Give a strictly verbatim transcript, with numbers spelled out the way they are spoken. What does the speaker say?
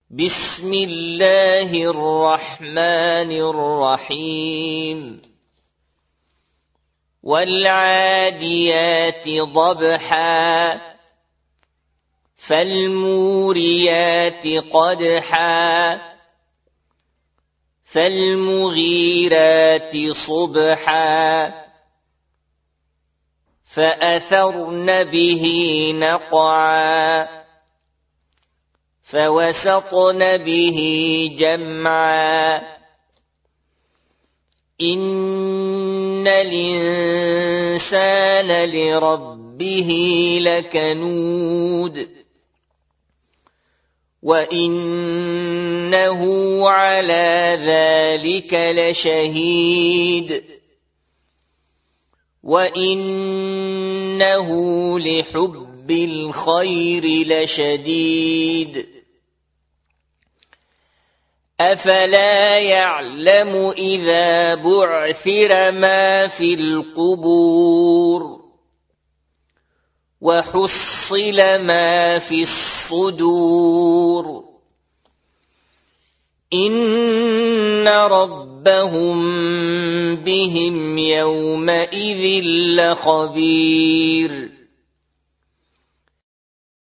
بسم الله الرحمن الرحيم والعاديات ضبحا فالموريات قدحا فالمغيرات صبحا فأثرن به نقعا فوسطن به جمعا إن الإنسان لربه لكنود وإنه على ذلك لشهيد وإنه لحب الخير لشديد أفلا يعلم إذا بعثر ما في القبور وحصل ما في الصدور إن ربهم بهم يومئذ لخبير